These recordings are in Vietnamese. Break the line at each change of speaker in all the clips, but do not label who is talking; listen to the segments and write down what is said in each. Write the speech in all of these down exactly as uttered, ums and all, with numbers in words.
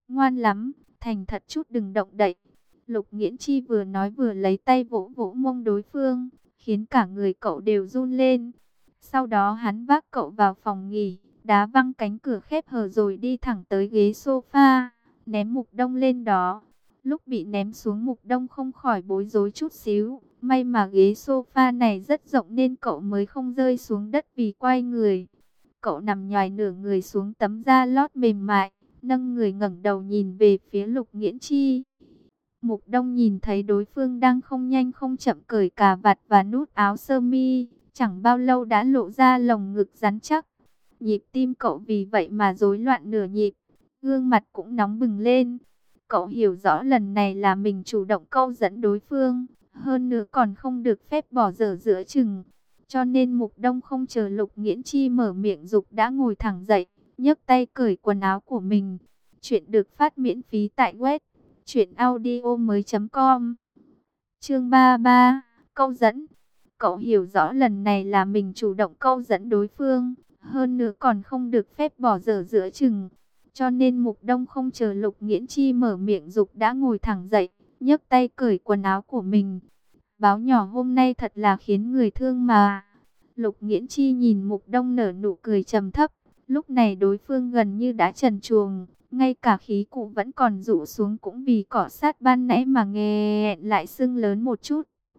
Ngoan lắm, thành thật chút đừng động đậy. Lục Nghiễn Chi vừa nói vừa lấy tay vỗ vỗ mông đối phương, khiến cả người cậu đều run lên. Sau đó hắn vác cậu vào phòng nghỉ, đá văng cánh cửa khép hờ rồi đi thẳng tới ghế sofa, ném Mục Đông lên đó. Lúc bị ném xuống, Mục Đông không khỏi bối rối chút xíu. May mà ghế sofa này rất rộng nên cậu mới không rơi xuống đất vì quay người. Cậu nằm nhoài nửa người xuống tấm da lót mềm mại, nâng người ngẩng đầu nhìn về phía Lục Nghiễn Chi. Mục Đông nhìn thấy đối phương đang không nhanh không chậm cởi cà vạt và nút áo sơ mi, chẳng bao lâu đã lộ ra lồng ngực rắn chắc. Nhịp tim cậu vì vậy mà rối loạn nửa nhịp, gương mặt cũng nóng bừng lên. Cậu hiểu rõ lần này là mình chủ động câu dẫn đối phương, hơn nữa còn không được phép bỏ dở giữa chừng. Cho nên Mục Đông không chờ Lục Nghiễn Chi mở miệng giục đã ngồi thẳng dậy, nhấc tay cởi quần áo của mình. Chuyện được phát miễn phí tại web truyện audio mới chấm com. Chương ba mươi ba, câu dẫn. Cậu hiểu rõ lần này là mình chủ động câu dẫn đối phương, hơn nữa còn không được phép bỏ dở giữa chừng. Cho nên Mục Đông không chờ Lục Nghiễn Chi mở miệng giục đã ngồi thẳng dậy, nhấc tay cởi quần áo của mình. Báo nhỏ hôm nay thật là khiến người thương mà. Lục Nghiễn Chi nhìn Mục Đông nở nụ cười trầm thấp. Lúc này đối phương gần như đã trần truồng, ngay cả khí cụ vẫn còn rụ xuống cũng vì cọ sát ban nãy mà nghe lại sưng lớn một chút.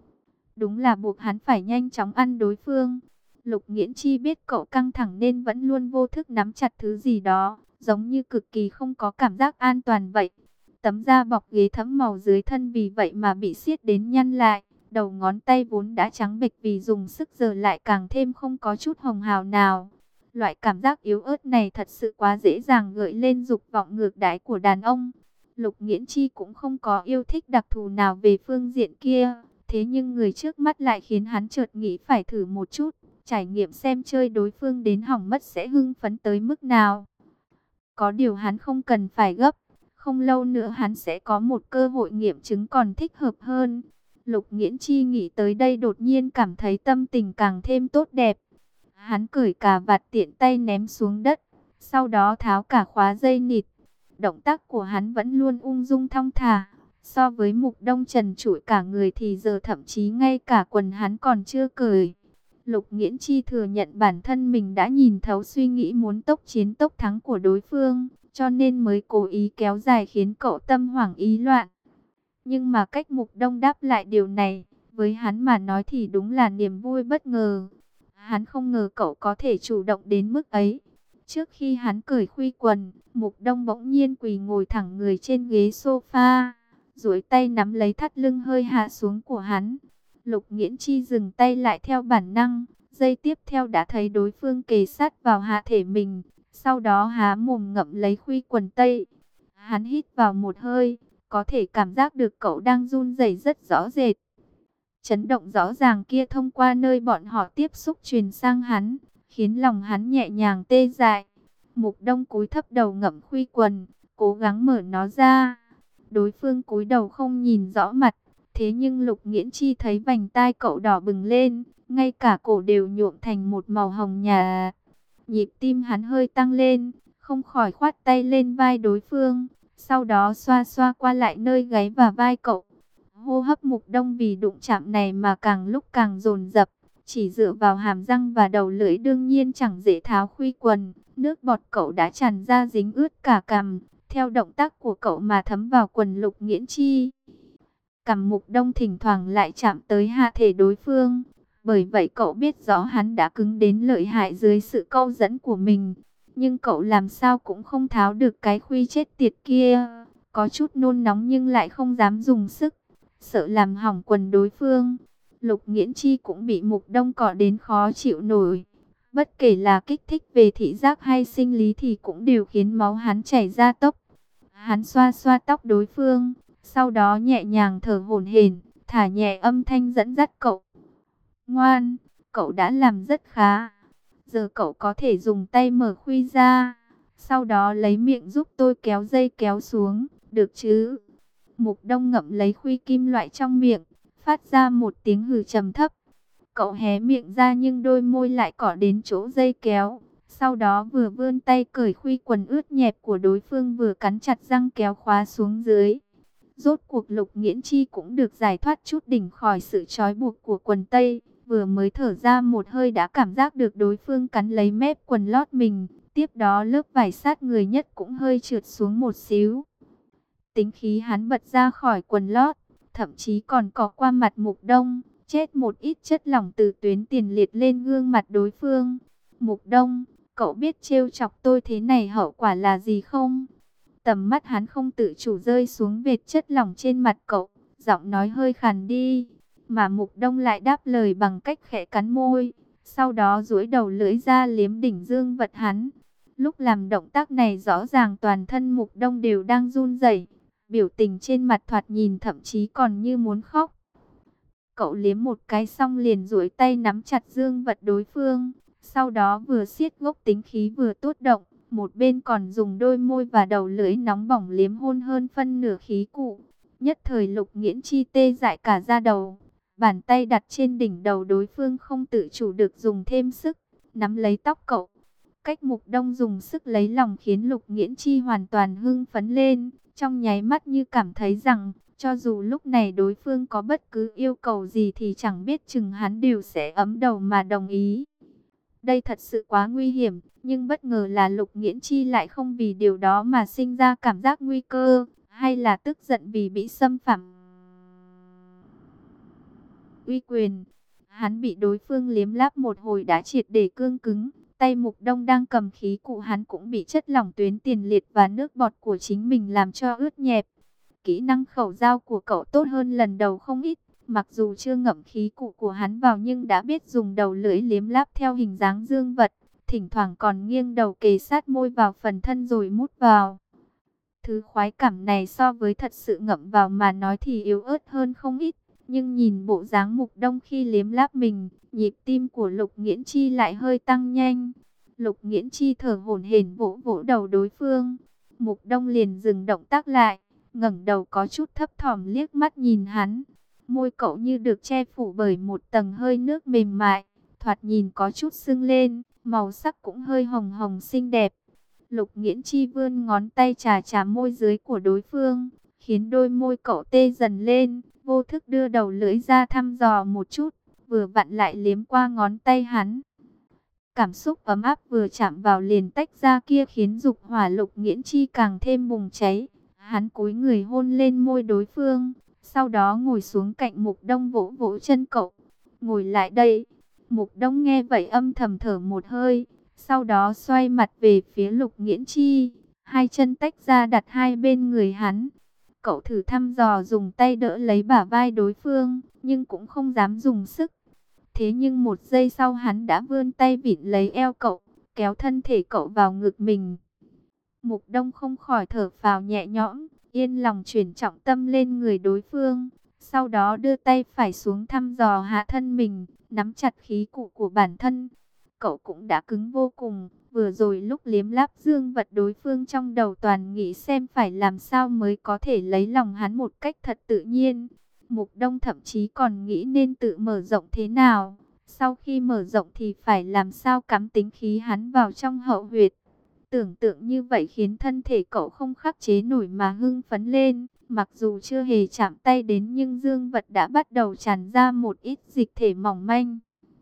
Đúng là buộc hắn phải nhanh chóng ăn đối phương. Lục Nghiễn Chi biết cậu căng thẳng nên vẫn luôn vô thức nắm chặt thứ gì đó, giống như cực kỳ không có cảm giác an toàn vậy. Tấm da bọc ghế thẫm màu dưới thân vì vậy mà bị siết đến nhăn lại. Đầu ngón tay vốn đã trắng bệch vì dùng sức giờ lại càng thêm không có chút hồng hào nào. Loại cảm giác yếu ớt này thật sự quá dễ dàng gợi lên dục vọng ngược đãi của đàn ông. Lục Nghiễn Chi cũng không có yêu thích đặc thù nào về phương diện kia. Thế nhưng người trước mắt lại khiến hắn chợt nghĩ phải thử một chút, trải nghiệm xem chơi đối phương đến hỏng mất sẽ hưng phấn tới mức nào. Có điều hắn không cần phải gấp, không lâu nữa hắn sẽ có một cơ hội nghiệm chứng còn thích hợp hơn. Lục Nghiễn Chi nghĩ tới đây đột nhiên cảm thấy tâm tình càng thêm tốt đẹp. Hắn cởi cà vạt tiện tay ném xuống đất, sau đó tháo cả khóa dây nịt. Động tác của hắn vẫn luôn ung dung thong thả. So với Mục Đông trần trụi cả người thì giờ thậm chí ngay cả quần hắn còn chưa cởi. Lục Nghiễn Chi thừa nhận bản thân mình đã nhìn thấu suy nghĩ muốn tốc chiến tốc thắng của đối phương, cho nên mới cố ý kéo dài khiến cậu tâm hoảng ý loạn. Nhưng mà cách Mục Đông đáp lại điều này, với hắn mà nói thì đúng là niềm vui bất ngờ. Hắn không ngờ cậu có thể chủ động đến mức ấy. Trước khi hắn cởi khuy quần, Mục Đông bỗng nhiên quỳ ngồi thẳng người trên ghế sofa, duỗi tay nắm lấy thắt lưng hơi hạ xuống của hắn. Lục Nghiễn Chi dừng tay lại theo bản năng, giây tiếp theo đã thấy đối phương kề sát vào hạ thể mình, sau đó há mồm ngậm lấy khuy quần tây. Hắn hít vào một hơi, có thể cảm giác được cậu đang run rẩy rất rõ rệt. Chấn động rõ ràng kia thông qua nơi bọn họ tiếp xúc truyền sang hắn, khiến lòng hắn nhẹ nhàng tê dại. Mục Đông cúi thấp đầu ngậm khuy quần, cố gắng mở nó ra. Đối phương cúi đầu không nhìn rõ mặt, thế nhưng Lục Nghiễn Chi thấy vành tai cậu đỏ bừng lên, ngay cả cổ đều nhuộm thành một màu hồng nhạt. Nhịp tim hắn hơi tăng lên, không khỏi khoát tay lên vai đối phương, sau đó xoa xoa qua lại nơi gáy và vai cậu. Hô hấp Mục Đông vì đụng chạm này mà càng lúc càng dồn dập, chỉ dựa vào hàm răng và đầu lưỡi đương nhiên chẳng dễ tháo khuy quần, nước bọt cậu đã tràn ra dính ướt cả cằm, theo động tác của cậu mà thấm vào quần Lục Nghiễn Chi. Cằm Mục Đông thỉnh thoảng lại chạm tới hạ thể đối phương, bởi vậy cậu biết rõ hắn đã cứng đến lợi hại dưới sự câu dẫn của mình, nhưng cậu làm sao cũng không tháo được cái khuy chết tiệt kia, có chút nôn nóng nhưng lại không dám dùng sức, sợ làm hỏng quần đối phương. Lục Nghiễn Chi cũng bị Mục Đông cọ đến khó chịu nổi. Bất kể là kích thích về thị giác hay sinh lý thì cũng đều khiến máu hắn chảy ra tốc. Hắn xoa xoa tóc đối phương, sau đó nhẹ nhàng thở hổn hển, thả nhẹ âm thanh dẫn dắt cậu. Ngoan, cậu đã làm rất khá. Giờ cậu có thể dùng tay mở khuy ra, sau đó lấy miệng giúp tôi kéo dây kéo xuống, được chứ? Mục Đông ngậm lấy khuy kim loại trong miệng, phát ra một tiếng hừ trầm thấp. Cậu hé miệng ra nhưng đôi môi lại cọ đến chỗ dây kéo, Sau đó vừa vươn tay cởi khuy quần ướt nhẹp của đối phương, vừa cắn chặt răng kéo khóa xuống dưới. Rốt cuộc Lục Nghiễn Chi cũng được giải thoát chút đỉnh khỏi sự trói buộc của quần tây. Vừa mới thở ra một hơi đã cảm giác được đối phương cắn lấy mép quần lót mình. Tiếp đó lớp vải sát người nhất cũng hơi trượt xuống một xíu. Tính khí hắn bật ra khỏi quần lót, thậm chí còn cọ qua mặt Mục Đông, chết một ít chất lỏng từ tuyến tiền liệt lên gương mặt đối phương. Mục Đông, cậu biết trêu chọc tôi thế này hậu quả là gì không? Tầm mắt hắn không tự chủ rơi xuống vệt chất lỏng trên mặt cậu, giọng nói hơi khàn đi. Mà Mục Đông lại đáp lời bằng cách khẽ cắn môi, sau đó duỗi đầu lưỡi ra liếm đỉnh dương vật hắn. Lúc làm động tác này rõ ràng toàn thân Mục Đông đều đang run rẩy, biểu tình trên mặt thoạt nhìn thậm chí còn như muốn khóc. Cậu liếm một cái xong liền duỗi tay nắm chặt dương vật đối phương, sau đó vừa siết gốc tính khí vừa tốt động, một bên còn dùng đôi môi và đầu lưỡi nóng bỏng liếm hôn hơn phân nửa khí cụ. Nhất thời Lục Nghiễn Chi tê dại cả da đầu, bàn tay đặt trên đỉnh đầu đối phương không tự chủ được dùng thêm sức, nắm lấy tóc cậu. Cách Mục Đông dùng sức lấy lòng khiến Lục Nghiễn Chi hoàn toàn hưng phấn lên, trong nháy mắt như cảm thấy rằng, cho dù lúc này đối phương có bất cứ yêu cầu gì thì chẳng biết chừng hắn đều sẽ ấm đầu mà đồng ý. Đây thật sự quá nguy hiểm, nhưng bất ngờ là Lục Nghiễn Chi lại không vì điều đó mà sinh ra cảm giác nguy cơ, hay là tức giận vì bị xâm phạm uy quyền. Hắn bị đối phương liếm láp một hồi đã triệt để cương cứng, tay Mục Đông đang cầm khí cụ hắn cũng bị chất lỏng tuyến tiền liệt và nước bọt của chính mình làm cho ướt nhẹp. Kỹ năng khẩu giao của cậu tốt hơn lần đầu không ít, mặc dù chưa ngậm khí cụ của hắn vào nhưng đã biết dùng đầu lưỡi liếm láp theo hình dáng dương vật, thỉnh thoảng còn nghiêng đầu kề sát môi vào phần thân rồi mút vào. Thứ khoái cảm này so với thật sự ngậm vào mà nói thì yếu ớt hơn không ít, nhưng nhìn bộ dáng Mục Đông khi liếm láp mình, nhịp tim của Lục Nghiễn Chi lại hơi tăng nhanh. Lục Nghiễn Chi thở hổn hển vỗ vỗ đầu đối phương. Mục Đông liền dừng động tác lại, ngẩng đầu có chút thấp thỏm liếc mắt nhìn hắn. Môi cậu như được che phủ bởi một tầng hơi nước mềm mại, thoạt nhìn có chút sưng lên, màu sắc cũng hơi hồng hồng xinh đẹp. Lục Nghiễn Chi vươn ngón tay chà chà môi dưới của đối phương, khiến đôi môi cậu tê dần lên, vô thức đưa đầu lưỡi ra thăm dò một chút, vừa vặn lại liếm qua ngón tay hắn. Cảm xúc ấm áp vừa chạm vào liền tách ra kia khiến dục hỏa Lục Nghiễn Chi càng thêm bùng cháy. Hắn cúi người hôn lên môi đối phương, sau đó ngồi xuống cạnh Mục Đông vỗ vỗ chân cậu. Ngồi lại đây. Mục Đông nghe vậy âm thầm thở một hơi, sau đó xoay mặt về phía Lục Nghiễn Chi, hai chân tách ra đặt hai bên người hắn. Cậu thử thăm dò dùng tay đỡ lấy bả vai đối phương, nhưng cũng không dám dùng sức. Thế nhưng một giây sau hắn đã vươn tay vịn lấy eo cậu, kéo thân thể cậu vào ngực mình. Mục Đông không khỏi thở phào nhẹ nhõm, yên lòng chuyển trọng tâm lên người đối phương. Sau đó đưa tay phải xuống thăm dò hạ thân mình, nắm chặt khí cụ của bản thân. Cậu cũng đã cứng vô cùng, vừa rồi lúc liếm láp dương vật đối phương trong đầu toàn nghĩ xem phải làm sao mới có thể lấy lòng hắn một cách thật tự nhiên. Mục Đông thậm chí còn nghĩ nên tự mở rộng thế nào, sau khi mở rộng thì phải làm sao cắm tính khí hắn vào trong hậu huyệt. Tưởng tượng như vậy khiến thân thể cậu không khắc chế nổi mà hưng phấn lên, mặc dù chưa hề chạm tay đến nhưng dương vật đã bắt đầu tràn ra một ít dịch thể mỏng manh.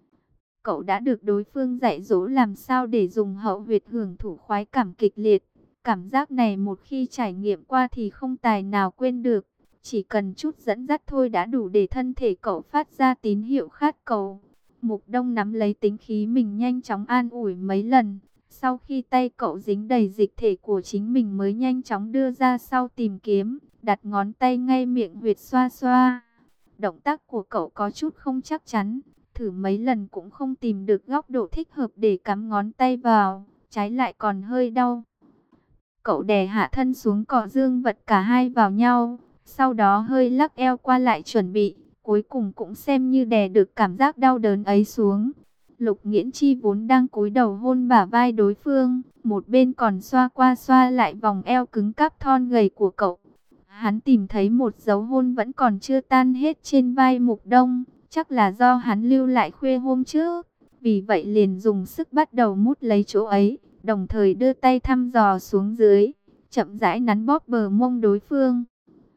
Cậu đã được đối phương dạy dỗ làm sao để dùng hậu huyệt hưởng thụ khoái cảm kịch liệt. Cảm giác này một khi trải nghiệm qua thì không tài nào quên được. Chỉ cần chút dẫn dắt thôi đã đủ để thân thể cậu phát ra tín hiệu khát cầu. Mục Đông nắm lấy tính khí mình nhanh chóng an ủi mấy lần. Sau khi tay cậu dính đầy dịch thể của chính mình mới nhanh chóng đưa ra sau tìm kiếm, đặt ngón tay ngay miệng huyệt xoa xoa. Động tác của cậu có chút không chắc chắn, thử mấy lần cũng không tìm được góc độ thích hợp để cắm ngón tay vào, trái lại còn hơi đau. Cậu đè hạ thân xuống cọ dương vật cả hai vào nhau, sau đó hơi lắc eo qua lại chuẩn bị, cuối cùng cũng xem như đè được cảm giác đau đớn ấy xuống. Lục Nghiễn Chi vốn đang cúi đầu hôn bả vai đối phương, một bên còn xoa qua xoa lại vòng eo cứng cáp thon gầy của cậu. Hắn tìm thấy một dấu hôn vẫn còn chưa tan hết trên vai Mục Đông, chắc là do hắn lưu lại khuya hôm trước, vì vậy liền dùng sức bắt đầu mút lấy chỗ ấy, đồng thời đưa tay thăm dò xuống dưới, chậm rãi nắn bóp bờ mông đối phương.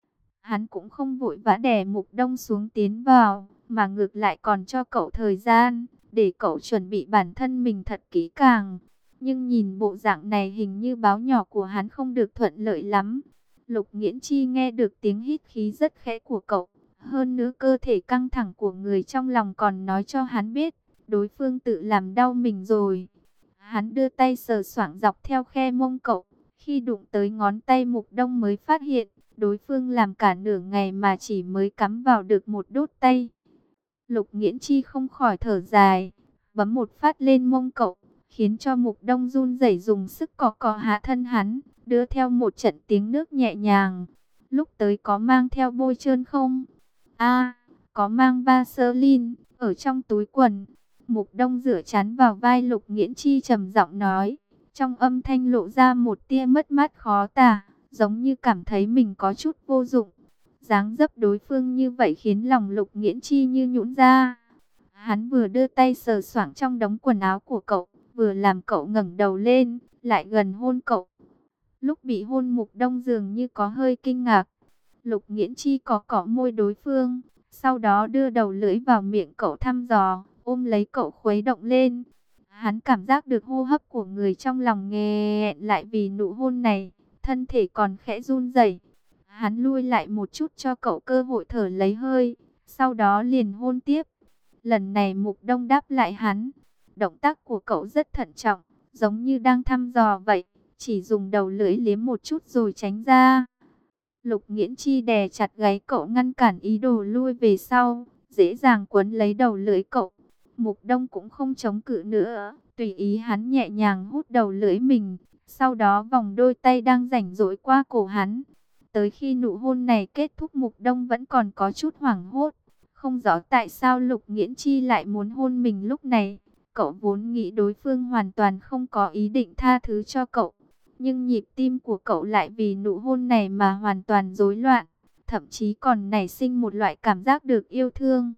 Hắn cũng không vội vã đè Mục Đông xuống tiến vào, mà ngược lại còn cho cậu thời gian, để cậu chuẩn bị bản thân mình thật kỹ càng. Nhưng nhìn bộ dạng này hình như báo nhỏ của hắn không được thuận lợi lắm. Lục Nghiễn Chi nghe được tiếng hít khí rất khẽ của cậu, hơn nữa cơ thể căng thẳng của người trong lòng còn nói cho hắn biết, đối phương tự làm đau mình rồi. Hắn đưa tay sờ soạng dọc theo khe mông cậu, khi đụng tới ngón tay Mục Đông mới phát hiện, đối phương làm cả nửa ngày mà chỉ mới cắm vào được một đốt tay. Lục Nghiễn Chi không khỏi thở dài, bấm một phát lên mông cậu, khiến cho Mục Đông run rẩy dùng sức cọ cọ hạ thân hắn, đưa theo một trận tiếng nước nhẹ nhàng. Lúc tới có mang theo bôi trơn không? A, có mang Vaseline ở trong túi quần. Mục Đông dựa chán vào vai Lục Nghiễn Chi trầm giọng nói, trong âm thanh lộ ra một tia mất mát khó tả, giống như cảm thấy mình có chút vô dụng. Dáng dấp đối phương như vậy khiến lòng Lục Nghiễn Chi như nhũn ra. Hắn vừa đưa tay sờ soạng trong đống quần áo của cậu, vừa làm cậu ngẩng đầu lên, lại gần hôn cậu. Lúc bị hôn Mục Đông dường như có hơi kinh ngạc. Lục Nghiễn Chi có cọ môi đối phương, sau đó đưa đầu lưỡi vào miệng cậu thăm dò, ôm lấy cậu khuấy động lên. Hắn cảm giác được hô hấp của người trong lòng nghẹn lại vì nụ hôn này, thân thể còn khẽ run rẩy. Hắn lui lại một chút cho cậu cơ hội thở lấy hơi, sau đó liền hôn tiếp. Lần này Mục Đông đáp lại hắn. Động tác của cậu rất thận trọng, giống như đang thăm dò vậy, chỉ dùng đầu lưỡi liếm một chút rồi tránh ra. Lục Nghiễn Chi đè chặt gáy cậu ngăn cản ý đồ lui về sau, dễ dàng quấn lấy đầu lưỡi cậu. Mục Đông cũng không chống cự nữa, tùy ý hắn nhẹ nhàng hút đầu lưỡi mình, sau đó vòng đôi tay đang rảnh rỗi qua cổ hắn. Tới khi nụ hôn này kết thúc Mục Đông vẫn còn có chút hoảng hốt, không rõ tại sao Lục Nghiễn Chi lại muốn hôn mình lúc này. Cậu vốn nghĩ đối phương hoàn toàn không có ý định tha thứ cho cậu, nhưng nhịp tim của cậu lại vì nụ hôn này mà hoàn toàn rối loạn, thậm chí còn nảy sinh một loại cảm giác được yêu thương.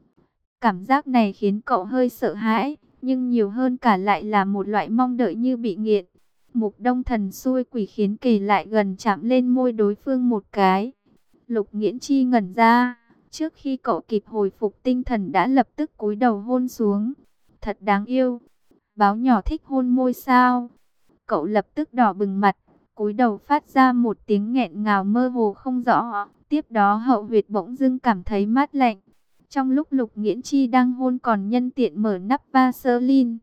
Cảm giác này khiến cậu hơi sợ hãi, nhưng nhiều hơn cả lại là một loại mong đợi như bị nghiện. Mục Đông thần xui quỷ khiến kề lại gần chạm lên môi đối phương một cái. Lục Nghiễn Chi ngẩn ra, trước khi cậu kịp hồi phục tinh thần đã lập tức cúi đầu hôn xuống. Thật đáng yêu. Báo nhỏ thích hôn môi sao? Cậu lập tức đỏ bừng mặt, cúi đầu phát ra một tiếng nghẹn ngào mơ hồ không rõ. Tiếp đó hậu huyệt bỗng dưng cảm thấy mát lạnh. Trong lúc Lục Nghiễn Chi đang hôn còn nhân tiện mở nắp Vaseline,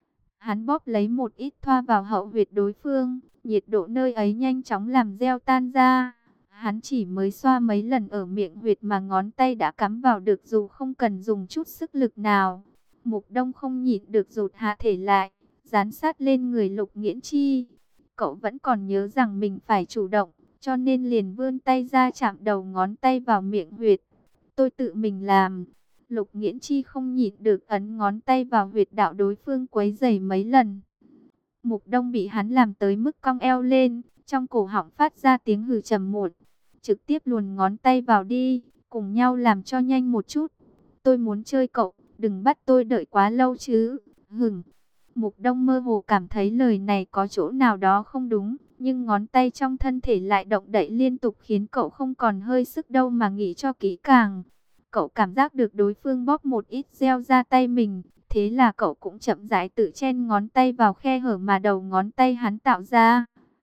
hắn bóp lấy một ít thoa vào hậu huyệt đối phương, nhiệt độ nơi ấy nhanh chóng làm gel tan ra. Hắn chỉ mới xoa mấy lần ở miệng huyệt mà ngón tay đã cắm vào được dù không cần dùng chút sức lực nào. Mục Đông không nhịn được rụt hạ thể lại, dán sát lên người Lục Nghiễn Chi. Cậu vẫn còn nhớ rằng mình phải chủ động, cho nên liền vươn tay ra chạm đầu ngón tay vào miệng huyệt. Tôi tự mình làm. Lục Nghiễn Chi không nhịn được ấn ngón tay vào huyệt đạo đối phương quấy rầy mấy lần. Mục Đông bị hắn làm tới mức cong eo lên, trong cổ họng phát ra tiếng hừ trầm muộn. Trực tiếp luồn ngón tay vào đi, cùng nhau làm cho nhanh một chút. Tôi muốn chơi cậu, đừng bắt tôi đợi quá lâu chứ. Hừng. Mục Đông mơ hồ cảm thấy lời này có chỗ nào đó không đúng, nhưng ngón tay trong thân thể lại động đậy liên tục khiến cậu không còn hơi sức đâu mà nghĩ cho kỹ càng. Cậu cảm giác được đối phương bóp một ít gel ra tay mình, thế là cậu cũng chậm rãi tự chen ngón tay vào khe hở mà đầu ngón tay hắn tạo ra.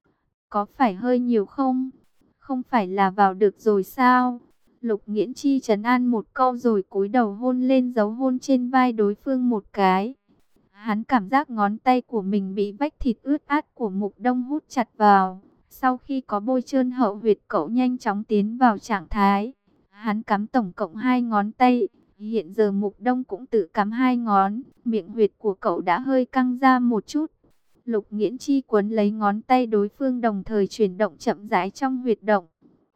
Có phải hơi nhiều không? Không phải là vào được rồi sao? Lục Nghiễn Chi trấn an một câu rồi cúi đầu hôn lên dấu hôn trên vai đối phương một cái. Hắn cảm giác ngón tay của mình bị vách thịt ướt át của Mục Đông hút chặt vào. Sau khi có bôi trơn hậu huyệt cậu nhanh chóng tiến vào trạng thái. Hắn cắm tổng cộng hai ngón tay. Hiện giờ Mục Đông cũng tự cắm hai ngón. Miệng huyệt của cậu đã hơi căng ra một chút. Lục Nghiễn Chi quấn lấy ngón tay đối phương đồng thời chuyển động chậm rãi trong huyệt động.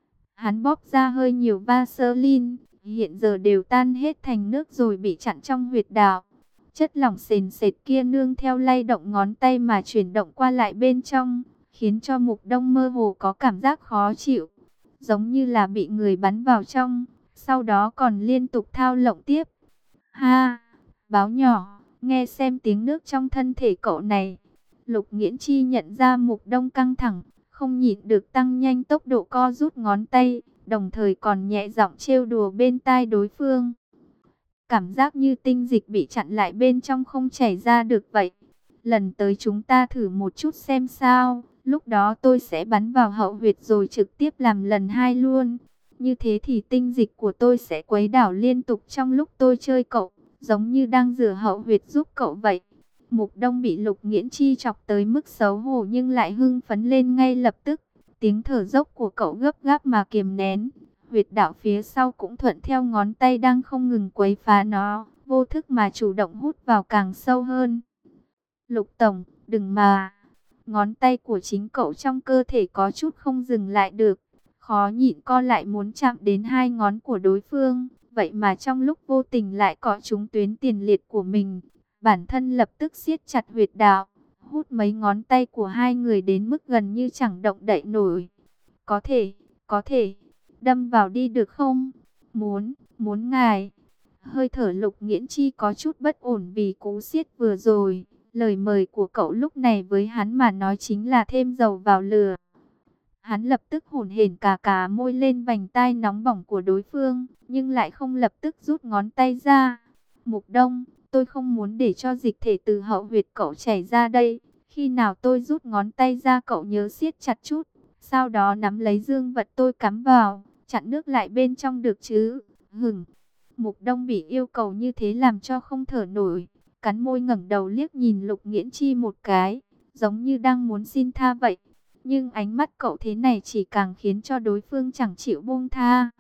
Hắn bóp ra hơi nhiều Vaseline. Hiện giờ đều tan hết thành nước rồi bị chặn trong huyệt đạo. Chất lỏng sền sệt kia nương theo lay động ngón tay mà chuyển động qua lại bên trong, khiến cho Mục Đông mơ hồ có cảm giác khó chịu, giống như là bị người bắn vào trong, sau đó còn liên tục thao lộng tiếp. Ha, báo nhỏ, Nghe xem tiếng nước trong thân thể cậu này. Lục Nghiễn Chi nhận ra Mục Đông căng thẳng, không nhịn được tăng nhanh tốc độ co rút ngón tay, đồng thời còn nhẹ giọng trêu đùa bên tai đối phương. Cảm giác như tinh dịch bị chặn lại bên trong không chảy ra được vậy. Lần tới chúng ta thử một chút xem sao, lúc đó tôi sẽ bắn vào hậu huyệt rồi trực tiếp làm lần hai luôn. Như thế thì tinh dịch của tôi sẽ quấy đảo liên tục trong lúc tôi chơi cậu, giống như đang rửa hậu huyệt giúp cậu vậy. Mục Đông bị Lục Nghiễn Chi chọc tới mức xấu hổ nhưng lại hưng phấn lên ngay lập tức. Tiếng thở dốc của cậu gấp gáp mà kiềm nén. Huyệt đạo phía sau cũng thuận theo ngón tay đang không ngừng quấy phá nó, vô thức mà chủ động hút vào càng sâu hơn. Lục Tổng, đừng mà. Ngón tay của chính cậu trong cơ thể có chút không dừng lại được. Khó nhịn co lại muốn chạm đến hai ngón của đối phương. Vậy mà trong lúc vô tình lại cọ trúng tuyến tiền liệt của mình. Bản thân lập tức siết chặt huyệt đạo. Hút mấy ngón tay của hai người đến mức gần như chẳng động đậy nổi. Có thể, có thể. Đâm vào đi được không? Muốn, muốn ngài. Hơi thở Lục Nghiễn Chi có chút bất ổn vì cú siết vừa rồi. Lời mời của cậu lúc này với hắn mà nói chính là thêm dầu vào lửa. Hắn lập tức hổn hển cà cà môi lên vành tai nóng bỏng của đối phương, nhưng lại không lập tức rút ngón tay ra. Mục Đông, tôi không muốn để cho dịch thể từ hậu huyệt cậu chảy ra đây. Khi nào tôi rút ngón tay ra cậu nhớ siết chặt chút. Sau đó nắm lấy dương vật tôi cắm vào, chặn nước lại bên trong được chứ. Hửng. Mục Đông bị yêu cầu như thế làm cho không thở nổi. Cắn môi ngẩng đầu liếc nhìn Lục Nghiễn Chi một cái, giống như đang muốn xin tha vậy. Nhưng ánh mắt cậu thế này chỉ càng khiến cho đối phương chẳng chịu buông tha.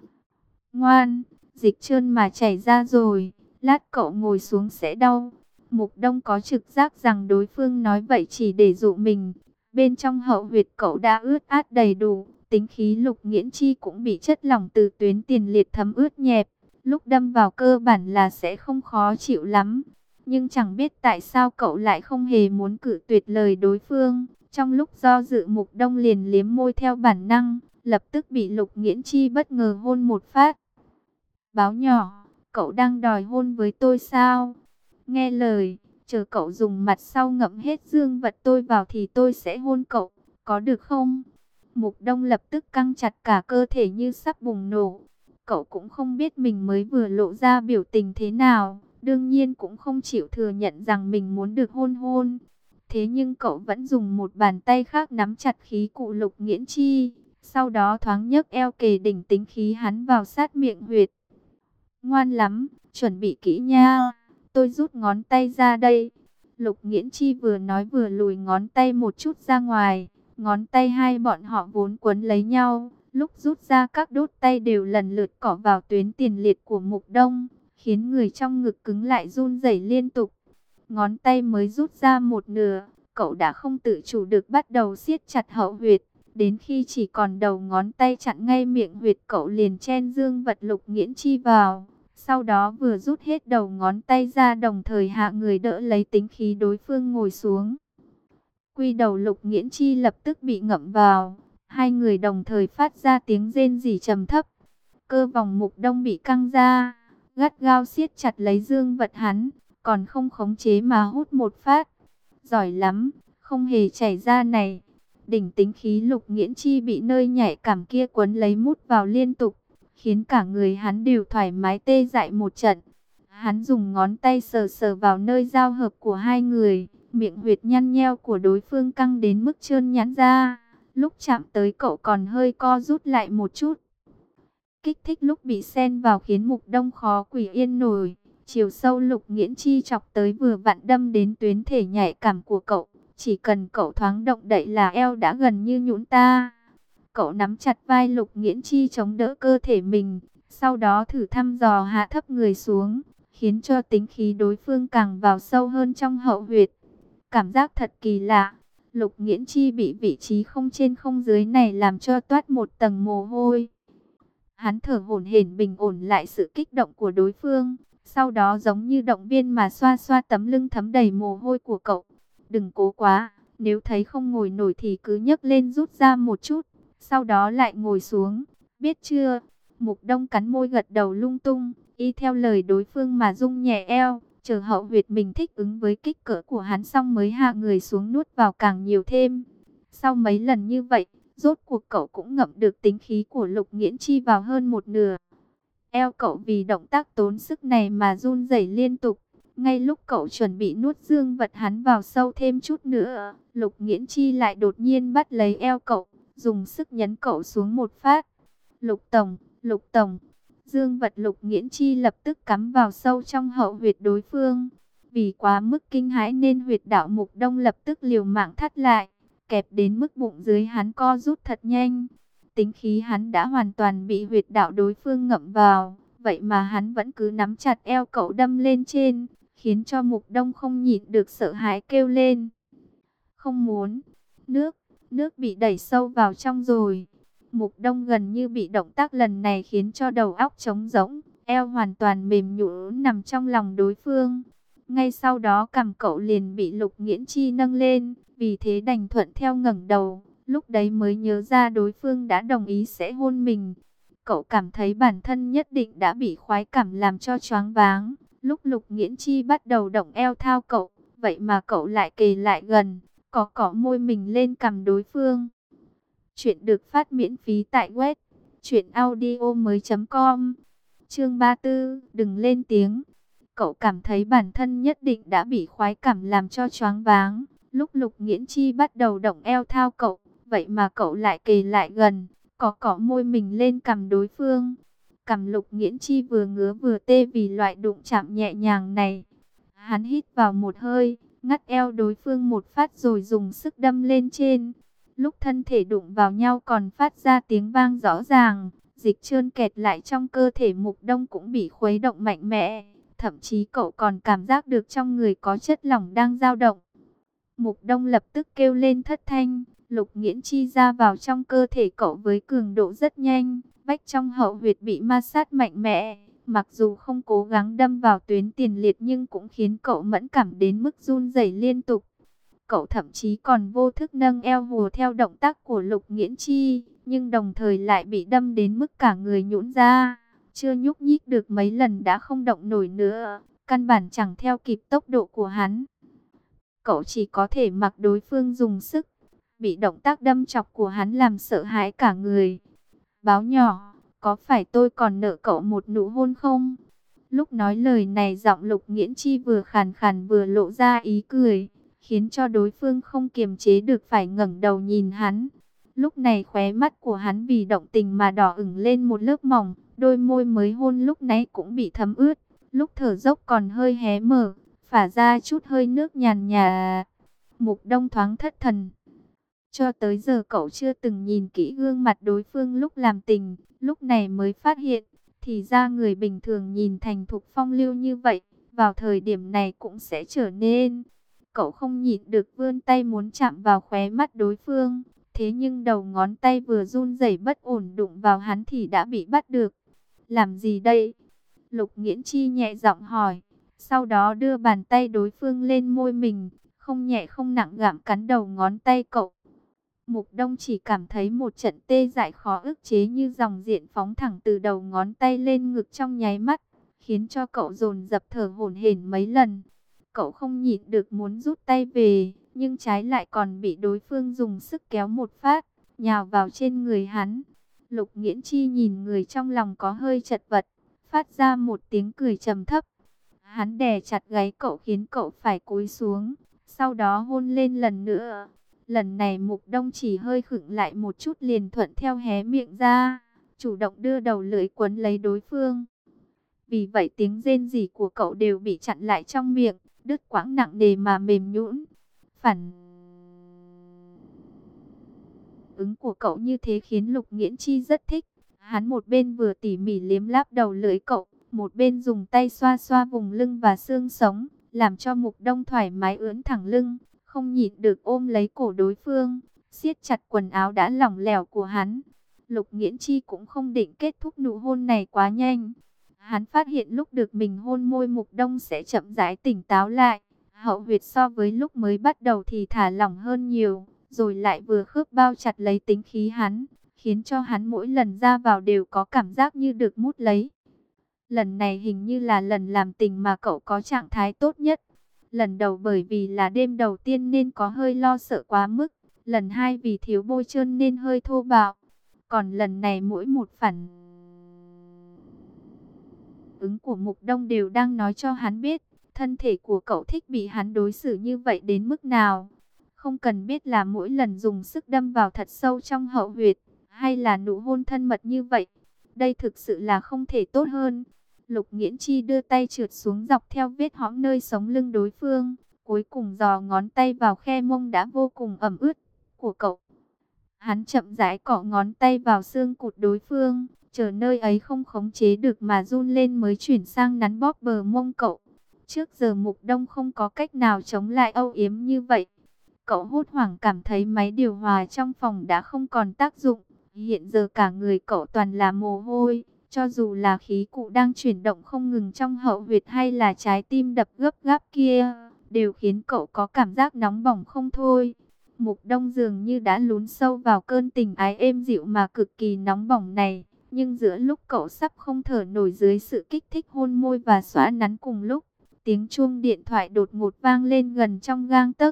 Ngoan, dịch trơn mà chảy ra rồi, lát cậu ngồi xuống sẽ đau. Mục Đông có trực giác rằng đối phương nói vậy chỉ để dụ mình. Bên trong hậu huyệt cậu đã ướt át đầy đủ, tính khí Lục Nghiễn Chi cũng bị chất lỏng từ tuyến tiền liệt thấm ướt nhẹp. Lúc đâm vào cơ bản là sẽ không khó chịu lắm. Nhưng chẳng biết tại sao cậu lại không hề muốn cự tuyệt lời đối phương. Trong lúc do dự Mục Đông liền liếm môi theo bản năng, lập tức bị Lục Nghiễn Chi bất ngờ hôn một phát. Báo nhỏ, cậu đang đòi hôn với tôi sao? Nghe lời, chờ cậu dùng mặt sau ngậm hết dương vật tôi vào thì tôi sẽ hôn cậu, có được không? Mục Đông lập tức căng chặt cả cơ thể như sắp bùng nổ. Cậu cũng không biết mình mới vừa lộ ra biểu tình thế nào, đương nhiên cũng không chịu thừa nhận rằng mình muốn được hôn hôn. Thế nhưng cậu vẫn dùng một bàn tay khác nắm chặt khí cụ Lục Nghiễn Chi, sau đó thoáng nhấc eo kề đỉnh tính khí hắn vào sát miệng huyệt. Ngoan lắm, chuẩn bị kỹ nha, tôi rút ngón tay ra đây. Lục Nghiễn Chi vừa nói vừa lùi ngón tay một chút ra ngoài, ngón tay hai bọn họ vốn quấn lấy nhau, lúc rút ra các đốt tay đều lần lượt cọ vào tuyến tiền liệt của Mục Đông, khiến người trong ngực cứng lại run rẩy liên tục. Ngón tay mới rút ra một nửa, cậu đã không tự chủ được bắt đầu siết chặt hậu huyệt. Đến khi chỉ còn đầu ngón tay chặn ngay miệng huyệt cậu liền chen dương vật Lục Nghiễn Chi vào. Sau đó vừa rút hết đầu ngón tay ra đồng thời hạ người đỡ lấy tính khí đối phương ngồi xuống. Quy đầu Lục Nghiễn Chi lập tức bị ngậm vào. Hai người đồng thời phát ra tiếng rên rỉ trầm thấp. Cơ vòng Mục Đông bị căng ra, gắt gao siết chặt lấy dương vật hắn, còn không khống chế mà hút một phát. Giỏi lắm, không hề chảy ra này. Đỉnh tính khí Lục Nghiễn Chi bị nơi nhạy cảm kia quấn lấy mút vào liên tục, khiến cả người hắn đều thoải mái tê dại một trận. Hắn dùng ngón tay sờ sờ vào nơi giao hợp của hai người, miệng huyệt nhăn nheo của đối phương căng đến mức trơn nhẵn ra. Lúc chạm tới cậu còn hơi co rút lại một chút. Kích thích lúc bị xen vào khiến Mục Đông khó quỷ yên nổi. Chiều sâu Lục Nghiễn Chi chọc tới vừa vặn đâm đến tuyến thể nhạy cảm của cậu. Chỉ cần cậu thoáng động đậy là eo đã gần như nhũn ta. Cậu nắm chặt vai Lục Nghiễn Chi chống đỡ cơ thể mình. Sau đó thử thăm dò hạ thấp người xuống, khiến cho tính khí đối phương càng vào sâu hơn trong hậu huyệt. Cảm giác thật kỳ lạ. Lục Nghiễn Chi bị vị trí không trên không dưới này làm cho toát một tầng mồ hôi. Hắn thở hổn hển bình ổn lại sự kích động của đối phương. Sau đó giống như động viên mà xoa xoa tấm lưng thấm đầy mồ hôi của cậu. Đừng cố quá, nếu thấy không ngồi nổi thì cứ nhấc lên rút ra một chút. Sau đó lại ngồi xuống, biết chưa? Mục Đông cắn môi gật đầu lung tung, y theo lời đối phương mà rung nhẹ eo. chờ hậu huyệt mình thích ứng với kích cỡ của hắn xong mới hạ người xuống nuốt vào càng nhiều thêm. Sau mấy lần như vậy, rốt cuộc cậu cũng ngậm được tính khí của Lục Nghiễn Chi vào hơn một nửa. Eo cậu vì động tác tốn sức này mà run rẩy liên tục. Ngay lúc cậu chuẩn bị nuốt dương vật hắn vào sâu thêm chút nữa, Lục Nghiễn Chi lại đột nhiên bắt lấy eo cậu, dùng sức nhấn cậu xuống một phát. Lục Tổng, Lục Tổng. Dương vật Lục Nghiễn Chi lập tức cắm vào sâu trong hậu huyệt đối phương. Vì quá mức kinh hãi nên huyệt đạo Mục Đông lập tức liều mạng thắt lại, kẹp đến mức bụng dưới hắn co rút thật nhanh. Tính khí hắn đã hoàn toàn bị huyệt đạo đối phương ngậm vào, vậy mà hắn vẫn cứ nắm chặt eo cậu đâm lên trên, khiến cho Mục Đông không nhịn được sợ hãi kêu lên. Không muốn, nước, nước bị đẩy sâu vào trong rồi. Mục Đông gần như bị động tác lần này khiến cho đầu óc trống rỗng, eo hoàn toàn mềm nhũn nằm trong lòng đối phương. Ngay sau đó cằm cậu liền bị Lục Nghiễn Chi nâng lên, vì thế đành thuận theo ngẩng đầu, lúc đấy mới nhớ ra đối phương đã đồng ý sẽ hôn mình. Cậu cảm thấy bản thân nhất định đã bị khoái cảm làm cho choáng váng. Lúc Lục Nghiễn Chi bắt đầu động eo thao cậu, vậy mà cậu lại kề lại gần, có cọ môi mình lên cằm đối phương. Chuyện được phát miễn phí tại web truyện audio mới chấm com. Chương ba mươi tư, đừng lên tiếng. Cậu cảm thấy bản thân nhất định đã bị khoái cảm làm cho choáng váng. Lúc Lục Nghiễn Chi bắt đầu động eo thao cậu, vậy mà cậu lại kề lại gần, có cọ môi mình lên cằm đối phương. Cằm Lục Nghiễn Chi vừa ngứa vừa tê vì loại đụng chạm nhẹ nhàng này. Hắn hít vào một hơi, ngắt eo đối phương một phát rồi dùng sức đâm lên trên. Lúc thân thể đụng vào nhau còn phát ra tiếng vang rõ ràng, dịch trơn kẹt lại trong cơ thể Mục Đông cũng bị khuấy động mạnh mẽ. Thậm chí cậu còn cảm giác được trong người có chất lỏng đang dao động. Mục Đông lập tức kêu lên thất thanh. Lục Nghiễn Chi ra vào trong cơ thể cậu với cường độ rất nhanh. Vách trong hậu huyệt bị ma sát mạnh mẽ. Mặc dù không cố gắng đâm vào tuyến tiền liệt nhưng cũng khiến cậu mẫn cảm đến mức run rẩy liên tục. Cậu thậm chí còn vô thức nâng eo hùa theo động tác của Lục Nghiễn Chi, nhưng đồng thời lại bị đâm đến mức cả người nhũn ra. Chưa nhúc nhích được mấy lần đã không động nổi nữa, căn bản chẳng theo kịp tốc độ của hắn. Cậu chỉ có thể mặc đối phương dùng sức, bị động tác đâm chọc của hắn làm sợ hãi cả người. Báo nhỏ, có phải tôi còn nợ cậu một nụ hôn không? Lúc nói lời này giọng Lục Nghiễn Chi vừa khàn khàn vừa lộ ra ý cười, khiến cho đối phương không kiềm chế được phải ngẩng đầu nhìn hắn. Lúc này khóe mắt của hắn vì động tình mà đỏ ửng lên một lớp mỏng, đôi môi mới hôn lúc nãy cũng bị thấm ướt, lúc thở dốc còn hơi hé mở, phả ra chút hơi nước nhàn nhạt. Mục Đông thoáng thất thần. Cho tới giờ cậu chưa từng nhìn kỹ gương mặt đối phương lúc làm tình, lúc này mới phát hiện, thì ra người bình thường nhìn thành thục phong lưu như vậy, vào thời điểm này cũng sẽ trở nên. Cậu không nhịn được vươn tay muốn chạm vào khóe mắt đối phương, thế nhưng đầu ngón tay vừa run rẩy bất ổn đụng vào hắn thì đã bị bắt được. Làm gì đây? Lục Nghiễn Chi nhẹ giọng hỏi, sau đó đưa bàn tay đối phương lên môi mình, không nhẹ không nặng gặm cắn đầu ngón tay cậu. Mục Đông chỉ cảm thấy một trận tê dại khó ức chế như dòng điện phóng thẳng từ đầu ngón tay lên ngực trong nháy mắt, khiến cho cậu dồn dập thở hổn hển mấy lần. Cậu không nhịn được muốn rút tay về, nhưng trái lại còn bị đối phương dùng sức kéo một phát, nhào vào trên người hắn. Lục Nghiễn Chi nhìn người trong lòng có hơi chật vật, phát ra một tiếng cười trầm thấp. Hắn đè chặt gáy cậu khiến cậu phải cúi xuống, sau đó hôn lên lần nữa. Lần này Mục Đông chỉ hơi khựng lại một chút liền thuận theo hé miệng ra, chủ động đưa đầu lưỡi quấn lấy đối phương. Vì vậy tiếng rên rỉ của cậu đều bị chặn lại trong miệng, đứt quãng nặng nề mà mềm nhũn. Phản ứng của cậu như thế khiến Lục Nghiễn Chi rất thích. Hắn một bên vừa tỉ mỉ liếm láp đầu lưỡi cậu, một bên dùng tay xoa xoa vùng lưng và xương sống, làm cho Mục Đông thoải mái ưỡn thẳng lưng, không nhịn được ôm lấy cổ đối phương, siết chặt quần áo đã lỏng lẻo của hắn. Lục Nghiễn Chi cũng không định kết thúc nụ hôn này quá nhanh. Hắn phát hiện lúc được mình hôn môi Mục Đông sẽ chậm rãi tỉnh táo lại. Hậu huyệt so với lúc mới bắt đầu thì thả lỏng hơn nhiều, rồi lại vừa khớp bao chặt lấy tính khí hắn, khiến cho hắn mỗi lần ra vào đều có cảm giác như được mút lấy. Lần này hình như là lần làm tình mà cậu có trạng thái tốt nhất. Lần đầu bởi vì là đêm đầu tiên nên có hơi lo sợ quá mức. Lần hai vì thiếu bôi trơn nên hơi thô bạo. Còn lần này mỗi một phản ứng của Mục Đông đều đang nói cho hắn biết, thân thể của cậu thích bị hắn đối xử như vậy đến mức nào. Không cần biết là mỗi lần dùng sức đâm vào thật sâu trong hậu huyệt, hay là nụ hôn thân mật như vậy. Đây thực sự là không thể tốt hơn. Lục Nghiễn Chi đưa tay trượt xuống dọc theo vết hõm nơi sống lưng đối phương, cuối cùng dò ngón tay vào khe mông đã vô cùng ẩm ướt của cậu. Hắn chậm rãi cọ ngón tay vào xương cụt đối phương, chờ nơi ấy không khống chế được mà run lên mới chuyển sang nắn bóp bờ mông cậu. Trước giờ Mục Đông không có cách nào chống lại âu yếm như vậy. Cậu hốt hoảng cảm thấy máy điều hòa trong phòng đã không còn tác dụng. Hiện giờ cả người cậu toàn là mồ hôi. Cho dù là khí cụ đang chuyển động không ngừng trong hậu huyệt hay là trái tim đập gấp gáp kia, đều khiến cậu có cảm giác nóng bỏng không thôi. Mục Đông dường như đã lún sâu vào cơn tình ái êm dịu mà cực kỳ nóng bỏng này. Nhưng giữa lúc cậu sắp không thở nổi dưới sự kích thích hôn môi và xóa nắn cùng lúc, tiếng chuông điện thoại đột ngột vang lên gần trong gang tấc.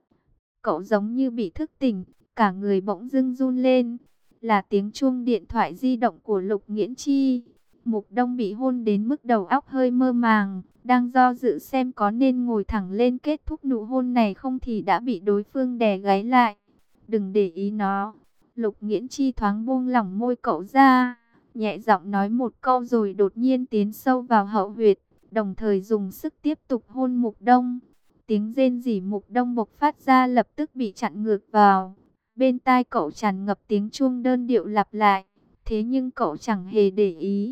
Cậu giống như bị thức tỉnh, cả người bỗng dưng run lên. Là tiếng chuông điện thoại di động của Lục Nghiễn Chi. Mục Đông bị hôn đến mức đầu óc hơi mơ màng, đang do dự xem có nên ngồi thẳng lên kết thúc nụ hôn này không thì đã bị đối phương đè gáy lại. Đừng để ý nó. Lục Nghiễn Chi thoáng buông lỏng môi cậu ra, nhẹ giọng nói một câu rồi đột nhiên tiến sâu vào hậu huyệt, đồng thời dùng sức tiếp tục hôn Mục Đông. Tiếng rên rỉ Mục Đông bộc phát ra lập tức bị chặn ngược vào. Bên tai cậu tràn ngập tiếng chuông đơn điệu lặp lại, thế nhưng cậu chẳng hề để ý.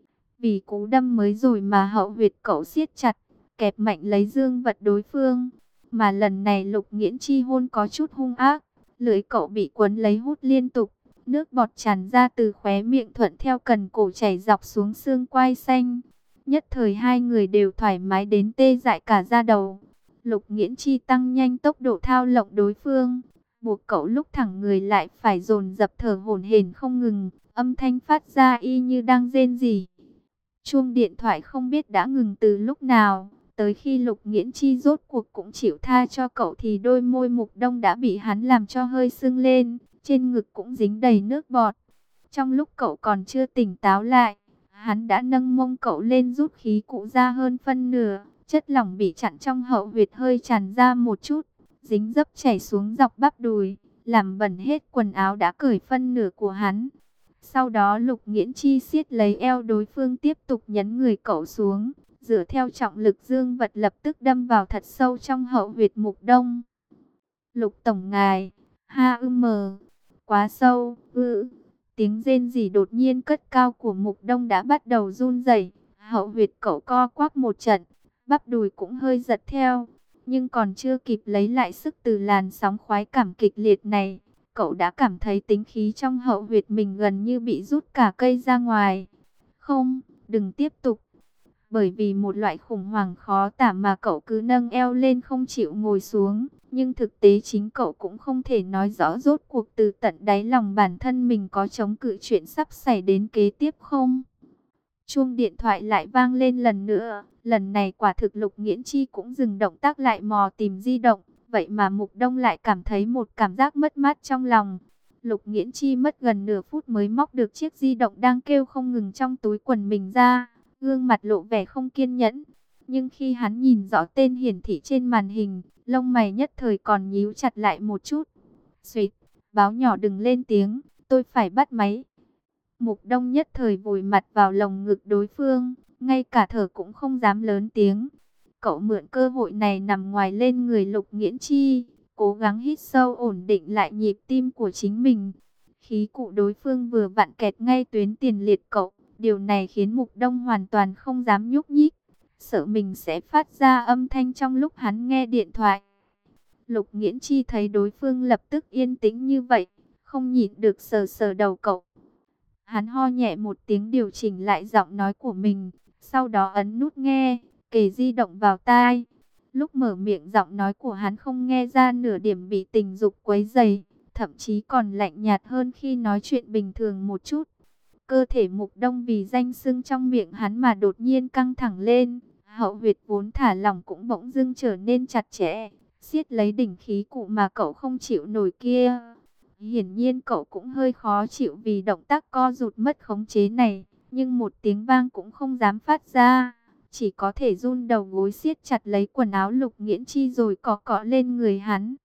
Vì cú đâm mới rồi mà hậu huyệt cậu siết chặt, kẹp mạnh lấy dương vật đối phương. Mà lần này Lục Nghiễn Chi hôn có chút hung ác, lưỡi cậu bị quấn lấy hút liên tục, nước bọt tràn ra từ khóe miệng thuận theo cần cổ chảy dọc xuống xương quai xanh. Nhất thời hai người đều thoải mái đến tê dại cả da đầu. Lục Nghiễn Chi tăng nhanh tốc độ thao lộng đối phương, buộc cậu lúc thẳng người lại phải dồn dập thở hổn hển không ngừng, âm thanh phát ra y như đang rên rỉ. Chuông điện thoại không biết đã ngừng từ lúc nào, tới khi Lục Nghiễn Chi rốt cuộc cũng chịu tha cho cậu thì đôi môi Mục Đông đã bị hắn làm cho hơi sưng lên, trên ngực cũng dính đầy nước bọt. Trong lúc cậu còn chưa tỉnh táo lại, hắn đã nâng mông cậu lên rút khí cụ ra hơn phân nửa, chất lỏng bị chặn trong hậu huyệt hơi tràn ra một chút, dính dấp chảy xuống dọc bắp đùi, làm bẩn hết quần áo đã cởi phân nửa của hắn. Sau đó Lục Nghiễn Chi siết lấy eo đối phương tiếp tục nhấn người cậu xuống, dựa theo trọng lực dương vật lập tức đâm vào thật sâu trong hậu huyệt Mục Đông. Lục tổng ngài, ha ư mờ, quá sâu, ư. Tiếng rên rỉ đột nhiên cất cao của Mục Đông đã bắt đầu run rẩy, hậu huyệt cậu co quắp một trận, bắp đùi cũng hơi giật theo. Nhưng còn chưa kịp lấy lại sức từ làn sóng khoái cảm kịch liệt này, cậu đã cảm thấy tính khí trong hậu huyệt mình gần như bị rút cả cây ra ngoài. Không, đừng tiếp tục. Bởi vì một loại khủng hoảng khó tả mà cậu cứ nâng eo lên không chịu ngồi xuống. Nhưng thực tế chính cậu cũng không thể nói rõ rốt cuộc từ tận đáy lòng bản thân mình có chống cự chuyện sắp xảy đến kế tiếp không. Chuông điện thoại lại vang lên lần nữa. Lần này quả thực Lục Nghiễn Chi cũng dừng động tác lại mò tìm di động. Vậy mà Mục Đông lại cảm thấy một cảm giác mất mát trong lòng. Lục Nghiễn Chi mất gần nửa phút mới móc được chiếc di động đang kêu không ngừng trong túi quần mình ra. Gương mặt lộ vẻ không kiên nhẫn. Nhưng khi hắn nhìn rõ tên hiển thị trên màn hình, lông mày nhất thời còn nhíu chặt lại một chút. Xuyệt, báo nhỏ đừng lên tiếng, tôi phải bắt máy. Mục Đông nhất thời vùi mặt vào lồng ngực đối phương, ngay cả thở cũng không dám lớn tiếng. Cậu mượn cơ hội này nằm ngoài lên người Lục Nghiễn Chi, cố gắng hít sâu ổn định lại nhịp tim của chính mình. Khí cụ đối phương vừa vặn kẹt ngay tuyến tiền liệt cậu, điều này khiến Mục Đông hoàn toàn không dám nhúc nhích, sợ mình sẽ phát ra âm thanh trong lúc hắn nghe điện thoại. Lục Nghiễn Chi thấy đối phương lập tức yên tĩnh như vậy, không nhịn được sờ sờ đầu cậu. Hắn ho nhẹ một tiếng điều chỉnh lại giọng nói của mình, sau đó ấn nút nghe, kề di động vào tai. Lúc mở miệng giọng nói của hắn không nghe ra nửa điểm bị tình dục quấy rầy, thậm chí còn lạnh nhạt hơn khi nói chuyện bình thường một chút. Cơ thể Mục Đông vì danh xưng trong miệng hắn mà đột nhiên căng thẳng lên. Hậu huyệt vốn thả lỏng cũng bỗng dưng trở nên chặt chẽ, siết lấy đỉnh khí cụ mà cậu không chịu nổi kia. Hiển nhiên cậu cũng hơi khó chịu vì động tác co rụt mất khống chế này, nhưng một tiếng vang cũng không dám phát ra, chỉ có thể run đầu gối siết chặt lấy quần áo Lục Nghiễn Chi rồi cọ cọ lên người hắn.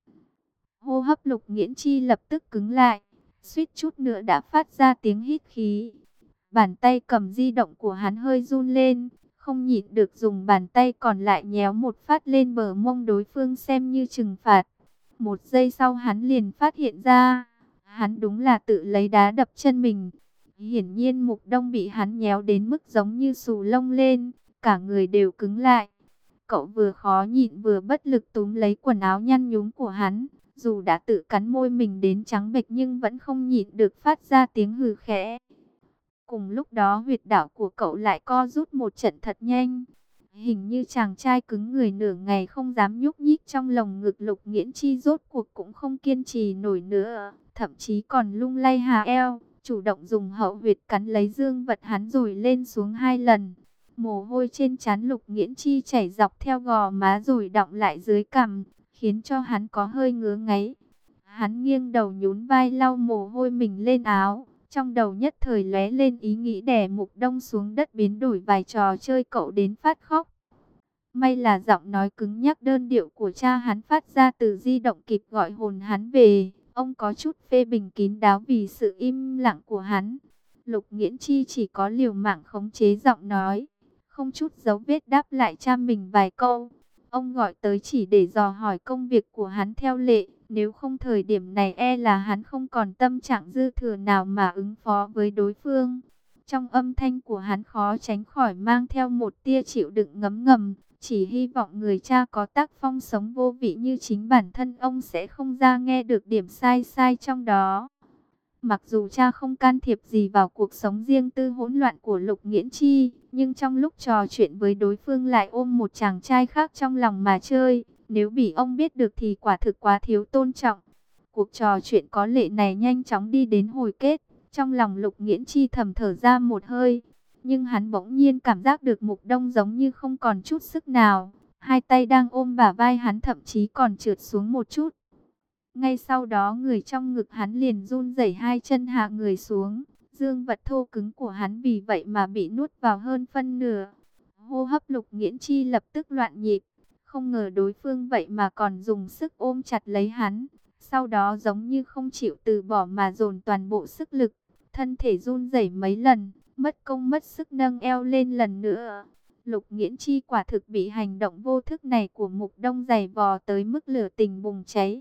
Hô hấp Lục Nghiễn Chi lập tức cứng lại, suýt chút nữa đã phát ra tiếng hít khí. Bàn tay cầm di động của hắn hơi run lên, không nhịn được dùng bàn tay còn lại nhéo một phát lên bờ mông đối phương xem như trừng phạt. Một giây sau hắn liền phát hiện ra, hắn đúng là tự lấy đá đập chân mình. Hiển nhiên Mục Đông bị hắn nhéo đến mức giống như xù lông lên, cả người đều cứng lại. Cậu vừa khó nhịn vừa bất lực túm lấy quần áo nhăn nhúm của hắn, dù đã tự cắn môi mình đến trắng bệch nhưng vẫn không nhịn được phát ra tiếng hừ khẽ. Cùng lúc đó huyệt đạo của cậu lại co rút một trận thật nhanh. Hình như chàng trai cứng người nửa ngày không dám nhúc nhích trong lồng ngực Lục Nghiễn Chi rốt cuộc cũng không kiên trì nổi nữa, thậm chí còn lung lay hà eo, chủ động dùng hậu huyệt cắn lấy dương vật hắn rồi lên xuống hai lần. Mồ hôi trên trán Lục Nghiễn Chi chảy dọc theo gò má rồi đọng lại dưới cằm, khiến cho hắn có hơi ngứa ngáy. Hắn nghiêng đầu nhún vai lau mồ hôi mình lên áo, trong đầu nhất thời lóe lên ý nghĩ đè Mục Đông xuống đất biến đổi vài trò chơi cậu đến phát khóc. May là giọng nói cứng nhắc đơn điệu của cha hắn phát ra từ di động kịp gọi hồn hắn về. Ông có chút phê bình kín đáo vì sự im lặng của hắn. Lục Nghiễn Chi chỉ có liều mạng khống chế giọng nói, không chút dấu vết đáp lại cha mình vài câu. Ông gọi tới chỉ để dò hỏi công việc của hắn theo lệ, nếu không thời điểm này e là hắn không còn tâm trạng dư thừa nào mà ứng phó với đối phương. Trong âm thanh của hắn khó tránh khỏi mang theo một tia chịu đựng ngấm ngầm, chỉ hy vọng người cha có tác phong sống vô vị như chính bản thân ông sẽ không ra nghe được điểm sai sai trong đó. Mặc dù cha không can thiệp gì vào cuộc sống riêng tư hỗn loạn của Lục Nghiễn Chi, nhưng trong lúc trò chuyện với đối phương lại ôm một chàng trai khác trong lòng mà chơi. Nếu bị ông biết được thì quả thực quá thiếu tôn trọng. Cuộc trò chuyện có lệ này nhanh chóng đi đến hồi kết. Trong lòng Lục Nghiễn Chi thầm thở ra một hơi. Nhưng hắn bỗng nhiên cảm giác được Mục Đông giống như không còn chút sức nào. Hai tay đang ôm bả vai hắn thậm chí còn trượt xuống một chút. Ngay sau đó người trong ngực hắn liền run rẩy hai chân hạ người xuống. Dương vật thô cứng của hắn vì vậy mà bị nuốt vào hơn phân nửa. Hô hấp Lục Nghiễn Chi lập tức loạn nhịp. Không ngờ đối phương vậy mà còn dùng sức ôm chặt lấy hắn. Sau đó giống như không chịu từ bỏ mà dồn toàn bộ sức lực. Thân thể run rẩy mấy lần, mất công mất sức nâng eo lên lần nữa. Lục Nghiễn Chi quả thực bị hành động vô thức này của Mục Đông giày vò tới mức lửa tình bùng cháy.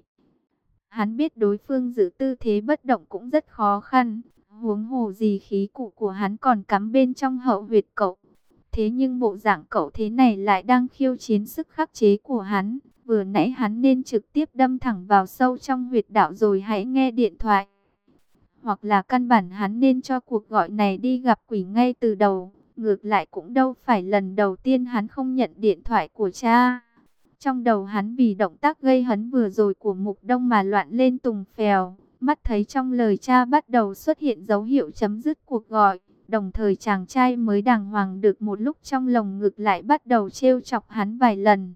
Hắn biết đối phương giữ tư thế bất động cũng rất khó khăn, huống hồ gì khí cụ của hắn còn cắm bên trong hậu huyệt cậu. Thế nhưng bộ dạng cậu thế này lại đang khiêu chiến sức khắc chế của hắn. Vừa nãy hắn nên trực tiếp đâm thẳng vào sâu trong huyệt đạo rồi hãy nghe điện thoại. Hoặc là căn bản hắn nên cho cuộc gọi này đi gặp quỷ ngay từ đầu. Ngược lại cũng đâu phải lần đầu tiên hắn không nhận điện thoại của cha. Trong đầu hắn vì động tác gây hấn vừa rồi của Mục Đông mà loạn lên tùng phèo. Mắt thấy trong lời cha bắt đầu xuất hiện dấu hiệu chấm dứt cuộc gọi. Đồng thời chàng trai mới đàng hoàng được một lúc trong lồng ngực lại bắt đầu trêu chọc hắn vài lần.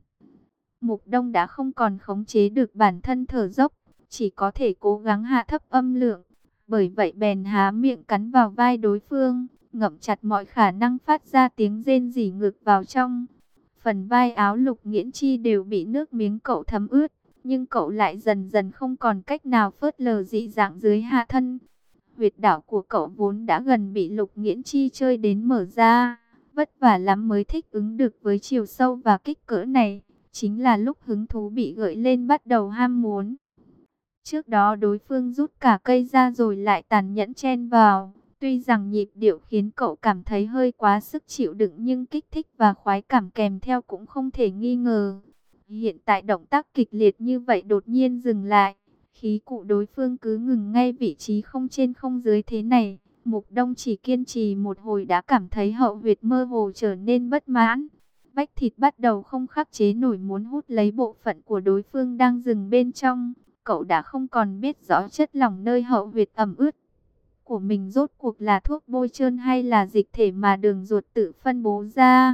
Mục Đông đã không còn khống chế được bản thân thở dốc, chỉ có thể cố gắng hạ thấp âm lượng. Bởi vậy bèn há miệng cắn vào vai đối phương, ngậm chặt mọi khả năng phát ra tiếng rên rỉ ngược vào trong. Phần vai áo Lục Nghiễn Chi đều bị nước miếng cậu thấm ướt, nhưng cậu lại dần dần không còn cách nào phớt lờ dị dạng dưới hạ thân. Huyệt đạo của cậu vốn đã gần bị Lục Nghiễn Chi chơi đến mở ra, vất vả lắm mới thích ứng được với chiều sâu và kích cỡ này. Chính là lúc hứng thú bị gợi lên bắt đầu ham muốn. Trước đó đối phương rút cả cây ra rồi lại tàn nhẫn chen vào. Tuy rằng nhịp điệu khiến cậu cảm thấy hơi quá sức chịu đựng nhưng kích thích và khoái cảm kèm theo cũng không thể nghi ngờ. Hiện tại động tác kịch liệt như vậy đột nhiên dừng lại. Khí cụ đối phương cứ ngừng ngay vị trí không trên không dưới thế này. Mục Đông chỉ kiên trì một hồi đã cảm thấy hậu huyệt mơ hồ trở nên bất mãn. Bách thịt bắt đầu không khắc chế nổi muốn hút lấy bộ phận của đối phương đang dừng bên trong. Cậu đã không còn biết rõ chất lỏng nơi hậu huyệt ẩm ướt của mình rốt cuộc là thuốc bôi trơn hay là dịch thể mà đường ruột tự phân bố ra.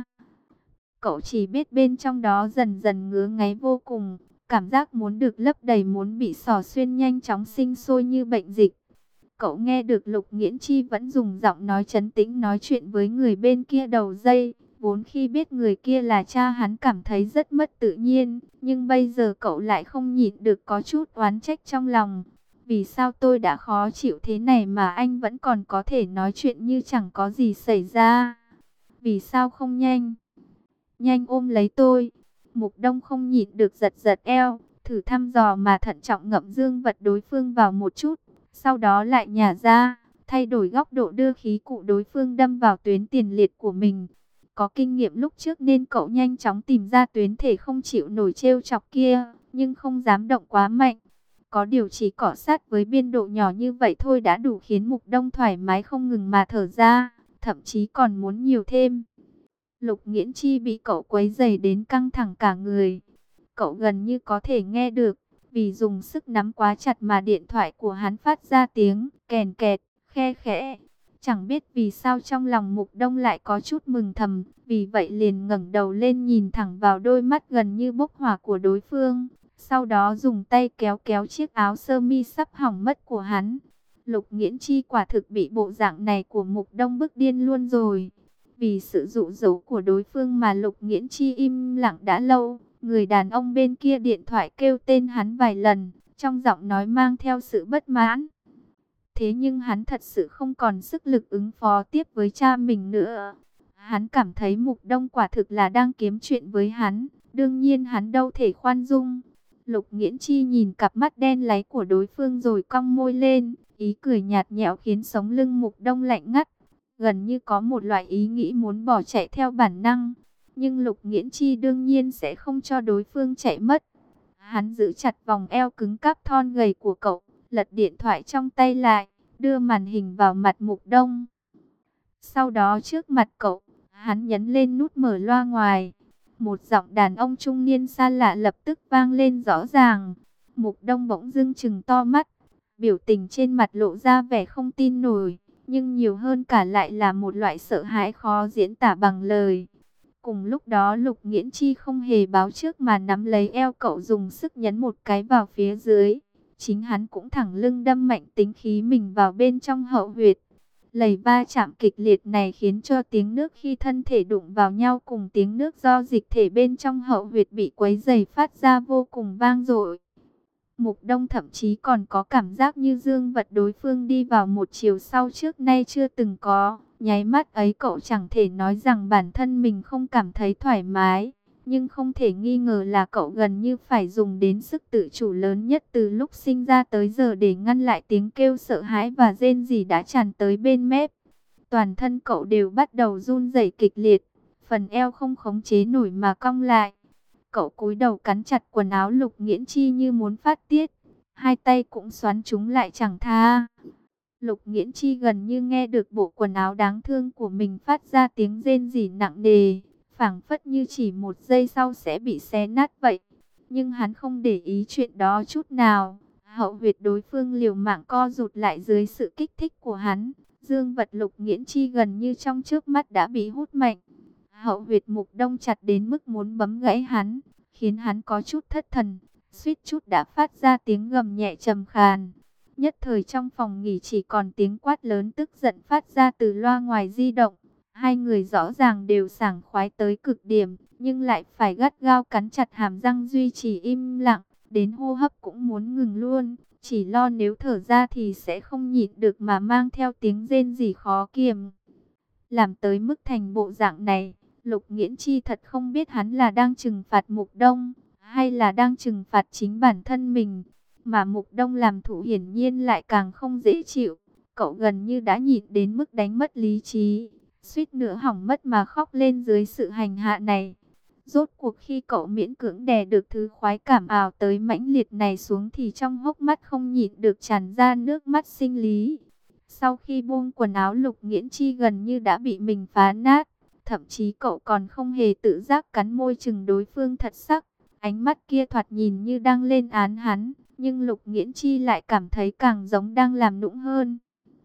Cậu chỉ biết bên trong đó dần dần ngứa ngáy vô cùng, cảm giác muốn được lấp đầy, muốn bị xỏ xuyên nhanh chóng sinh sôi như bệnh dịch. Cậu nghe được Lục Nghiễn Chi vẫn dùng giọng nói trấn tĩnh nói chuyện với người bên kia đầu dây. Vốn khi biết người kia là cha hắn cảm thấy rất mất tự nhiên, nhưng bây giờ cậu lại không nhịn được có chút oán trách trong lòng. Vì sao tôi đã khó chịu thế này mà anh vẫn còn có thể nói chuyện như chẳng có gì xảy ra? Vì sao không nhanh? Nhanh ôm lấy tôi. Mục Đông không nhịn được giật giật eo, thử thăm dò mà thận trọng ngậm dương vật đối phương vào một chút. Sau đó lại nhả ra, thay đổi góc độ đưa khí cụ đối phương đâm vào tuyến tiền liệt của mình. Có kinh nghiệm lúc trước nên cậu nhanh chóng tìm ra tuyến thể không chịu nổi trêu chọc kia, nhưng không dám động quá mạnh. Có điều chỉ cọ sát với biên độ nhỏ như vậy thôi đã đủ khiến Mục Đông thoải mái không ngừng mà thở ra, thậm chí còn muốn nhiều thêm. Lục Nghiễn Chi bị cậu quấy rầy đến căng thẳng cả người. Cậu gần như có thể nghe được, vì dùng sức nắm quá chặt mà điện thoại của hắn phát ra tiếng kèn kẹt, khe khẽ. Chẳng biết vì sao trong lòng Mục Đông lại có chút mừng thầm, vì vậy liền ngẩng đầu lên nhìn thẳng vào đôi mắt gần như bốc hỏa của đối phương. Sau đó dùng tay kéo kéo chiếc áo sơ mi sắp hỏng mất của hắn. Lục Nghiễn Chi quả thực bị bộ dạng này của Mục Đông bức điên luôn rồi. Vì sự dụ dỗ của đối phương mà Lục Nghiễn Chi im lặng đã lâu. Người đàn ông bên kia điện thoại kêu tên hắn vài lần, trong giọng nói mang theo sự bất mãn. Thế nhưng hắn thật sự không còn sức lực ứng phó tiếp với cha mình nữa. Hắn cảm thấy Mục Đông quả thực là đang kiếm chuyện với hắn, đương nhiên hắn đâu thể khoan dung. Lục Nghiễn Chi nhìn cặp mắt đen láy của đối phương rồi cong môi lên, ý cười nhạt nhẽo khiến sống lưng Mục Đông lạnh ngắt. Gần như có một loại ý nghĩ muốn bỏ chạy theo bản năng. Nhưng Lục Nghiễn Chi đương nhiên sẽ không cho đối phương chạy mất. Hắn giữ chặt vòng eo cứng cáp thon gầy của cậu, lật điện thoại trong tay lại, đưa màn hình vào mặt Mục Đông. Sau đó trước mặt cậu, hắn nhấn lên nút mở loa ngoài. Một giọng đàn ông trung niên xa lạ lập tức vang lên rõ ràng. Mục Đông bỗng dưng trừng to mắt, biểu tình trên mặt lộ ra vẻ không tin nổi, nhưng nhiều hơn cả lại là một loại sợ hãi khó diễn tả bằng lời. Cùng lúc đó Lục Nghiễn Chi không hề báo trước mà nắm lấy eo cậu dùng sức nhấn một cái vào phía dưới. Chính hắn cũng thẳng lưng đâm mạnh tính khí mình vào bên trong hậu huyệt. Lầy va chạm kịch liệt này khiến cho tiếng nước khi thân thể đụng vào nhau cùng tiếng nước do dịch thể bên trong hậu huyệt bị quấy dày phát ra vô cùng vang dội. Mục Đông thậm chí còn có cảm giác như dương vật đối phương đi vào một chiều sau trước nay chưa từng có. Nháy mắt ấy cậu chẳng thể nói rằng bản thân mình không cảm thấy thoải mái. Nhưng không thể nghi ngờ là cậu gần như phải dùng đến sức tự chủ lớn nhất từ lúc sinh ra tới giờ để ngăn lại tiếng kêu sợ hãi và rên rỉ đã tràn tới bên mép. Toàn thân cậu đều bắt đầu run rẩy kịch liệt, phần eo không khống chế nổi mà cong lại. Cậu cúi đầu cắn chặt quần áo Lục Nghiễn Chi như muốn phát tiết, hai tay cũng xoắn chúng lại chẳng tha. Lục Nghiễn Chi gần như nghe được bộ quần áo đáng thương của mình phát ra tiếng rên rỉ nặng nề, phảng phất như chỉ một giây sau sẽ bị xé nát vậy. Nhưng hắn không để ý chuyện đó chút nào. Hậu huyệt đối phương liều mạng co rụt lại dưới sự kích thích của hắn. Dương vật Lục Nghiễn Chi gần như trong chớp mắt đã bị hút mạnh. Hậu huyệt Mục Đông chặt đến mức muốn bấm gãy hắn, khiến hắn có chút thất thần, suýt chút đã phát ra tiếng gầm nhẹ trầm khàn. Nhất thời trong phòng nghỉ chỉ còn tiếng quát lớn tức giận phát ra từ loa ngoài di động. Hai người rõ ràng đều sảng khoái tới cực điểm, nhưng lại phải gắt gao cắn chặt hàm răng duy trì im lặng, đến hô hấp cũng muốn ngừng luôn, chỉ lo nếu thở ra thì sẽ không nhịn được mà mang theo tiếng rên rỉ khó kiềm. Làm tới mức thành bộ dạng này, Lục Nghiễn Chi thật không biết hắn là đang trừng phạt Mục Đông, hay là đang trừng phạt chính bản thân mình. Mà Mục Đông làm thủ hiển nhiên lại càng không dễ chịu. Cậu gần như đã nhịn đến mức đánh mất lý trí, suýt nữa hỏng mất mà khóc lên dưới sự hành hạ này. Rốt cuộc khi cậu miễn cưỡng đè được thứ khoái cảm ảo tới mãnh liệt này xuống thì trong hốc mắt không nhịn được tràn ra nước mắt sinh lý. Sau khi buông quần áo Lục Nghiễn Chi gần như đã bị mình phá nát. Thậm chí cậu còn không hề tự giác cắn môi chừng đối phương thật sắc. Ánh mắt kia thoạt nhìn như đang lên án hắn, nhưng Lục Nghiễn Chi lại cảm thấy càng giống đang làm nũng hơn.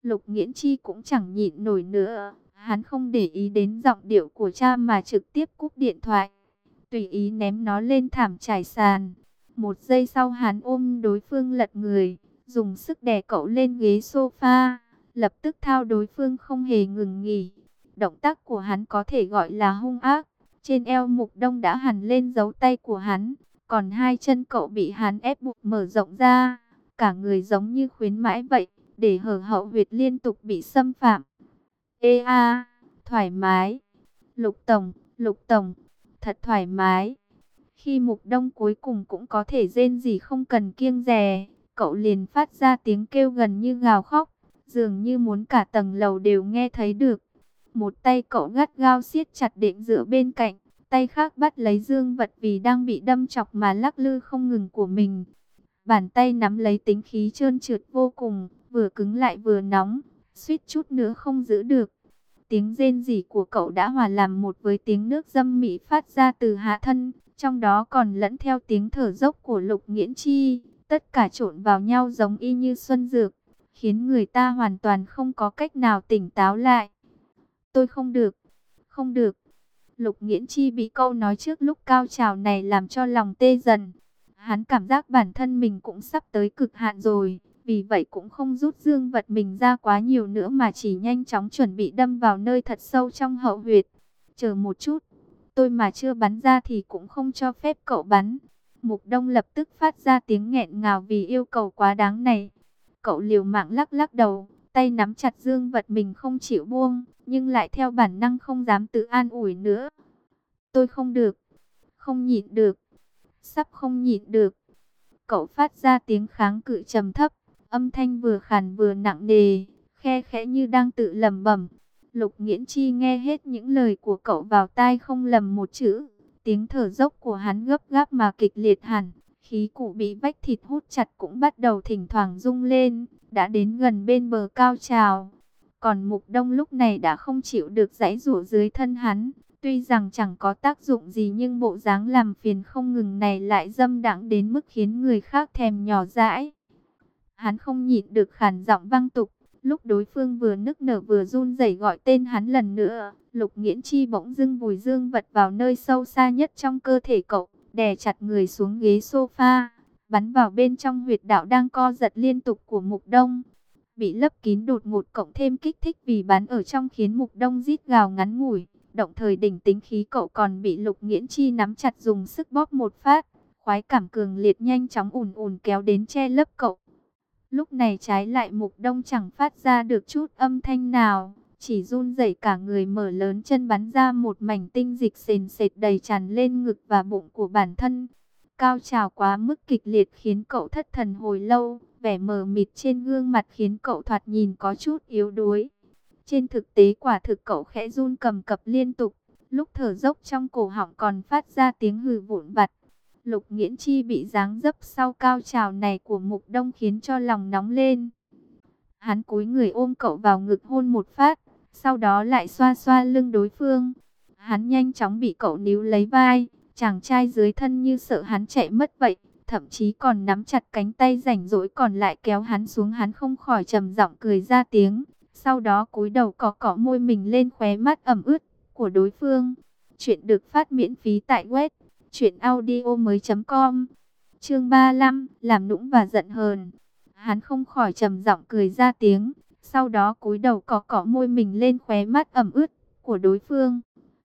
Lục Nghiễn Chi cũng chẳng nhịn nổi nữa, hắn không để ý đến giọng điệu của cha mà trực tiếp cúp điện thoại, tùy ý ném nó lên thảm trải sàn. Một giây sau hắn ôm đối phương lật người, dùng sức đè cậu lên ghế sofa, lập tức thao đối phương không hề ngừng nghỉ. Động tác của hắn có thể gọi là hung ác. Trên eo Mục Đông đã hằn lên dấu tay của hắn, còn hai chân cậu bị hắn ép buộc mở rộng ra, cả người giống như khuyến mãi vậy, để hở hậu huyệt liên tục bị xâm phạm. Ê a, thoải mái. Lục Tổng, Lục Tổng, thật thoải mái. Khi Mục Đông cuối cùng cũng có thể rên rỉ không cần kiêng dè, cậu liền phát ra tiếng kêu gần như gào khóc, dường như muốn cả tầng lầu đều nghe thấy được. Một tay cậu gắt gao siết chặt đệm dựa bên cạnh, tay khác bắt lấy dương vật vì đang bị đâm chọc mà lắc lư không ngừng của mình. Bàn tay nắm lấy tính khí trơn trượt vô cùng, vừa cứng lại vừa nóng, suýt chút nữa không giữ được. Tiếng rên rỉ của cậu đã hòa làm một với tiếng nước dâm mỹ phát ra từ hạ thân, trong đó còn lẫn theo tiếng thở dốc của Lục Nghiễn Chi, tất cả trộn vào nhau giống y như xuân dược, khiến người ta hoàn toàn không có cách nào tỉnh táo lại. Tôi không được, không được. Lục Nghiễn Chi bị câu nói trước lúc cao trào này làm cho lòng tê dần. Hắn cảm giác bản thân mình cũng sắp tới cực hạn rồi, vì vậy cũng không rút dương vật mình ra quá nhiều nữa mà chỉ nhanh chóng chuẩn bị đâm vào nơi thật sâu trong hậu huyệt. Chờ một chút, tôi mà chưa bắn ra thì cũng không cho phép cậu bắn. Mục Đông lập tức phát ra tiếng nghẹn ngào vì yêu cầu quá đáng này. Cậu liều mạng lắc lắc đầu, tay nắm chặt dương vật mình không chịu buông, nhưng lại theo bản năng không dám tự an ủi nữa. Tôi không được, không nhịn được, sắp không nhịn được. Cậu phát ra tiếng kháng cự trầm thấp, âm thanh vừa khàn vừa nặng nề, khe khẽ như đang tự lẩm bẩm. Lục Nghiễn Chi nghe hết những lời của cậu vào tai không lầm một chữ. Tiếng thở dốc của hắn gấp gáp mà kịch liệt hẳn, khí cụ bị vách thịt hút chặt cũng bắt đầu thỉnh thoảng rung lên, đã đến gần bên bờ cao trào. Còn Mục Đông lúc này đã không chịu được giãy giụa dưới thân hắn. Tuy rằng chẳng có tác dụng gì nhưng bộ dáng làm phiền không ngừng này lại dâm đãng đến mức khiến người khác thèm nhỏ dãi. Hắn không nhịn được khàn giọng vang tục. Lúc đối phương vừa nức nở vừa run rẩy gọi tên hắn lần nữa, Lục Nghiễn Chi bỗng dưng vùi dương vật vào nơi sâu xa nhất trong cơ thể cậu, đè chặt người xuống ghế sofa, bắn vào bên trong huyệt đạo đang co giật liên tục của Mục Đông. Bị lấp kín đột ngột cộng thêm kích thích vì bắn ở trong khiến Mục Đông rít gào ngắn ngủi. Động thời đỉnh tính khí cậu còn bị Lục Nghiễn Chi nắm chặt dùng sức bóp một phát, khoái cảm cường liệt nhanh chóng ùn ùn kéo đến che lấp cậu. Lúc này trái lại Mục Đông chẳng phát ra được chút âm thanh nào, chỉ run rẩy cả người mở lớn chân bắn ra một mảnh tinh dịch sền sệt đầy tràn lên ngực và bụng của bản thân. Cao trào quá mức kịch liệt khiến cậu thất thần hồi lâu, vẻ mờ mịt trên gương mặt khiến cậu thoạt nhìn có chút yếu đuối. Trên thực tế quả thực cậu khẽ run cầm cập liên tục, lúc thở dốc trong cổ họng còn phát ra tiếng hừ vụn vặt. Lục Nghiễn Chi bị giáng dấp sau cao trào này của Mục Đông khiến cho lòng nóng lên. Hắn cúi người ôm cậu vào ngực hôn một phát, sau đó lại xoa xoa lưng đối phương. Hắn nhanh chóng bị cậu níu lấy vai, chàng trai dưới thân như sợ hắn chạy mất vậy, thậm chí còn nắm chặt cánh tay rảnh rỗi còn lại kéo hắn xuống. Hắn không khỏi trầm giọng cười ra tiếng, sau đó cúi đầu cọ cọ môi mình lên khóe mắt ẩm ướt của đối phương. Chuyện được phát miễn phí tại web truyện audio mới chấm com. Chương ba mươi lăm, làm nũng và giận hờn. Hắn không khỏi trầm giọng cười ra tiếng, sau đó cúi đầu cọ cọ môi mình lên khóe mắt ẩm ướt của đối phương.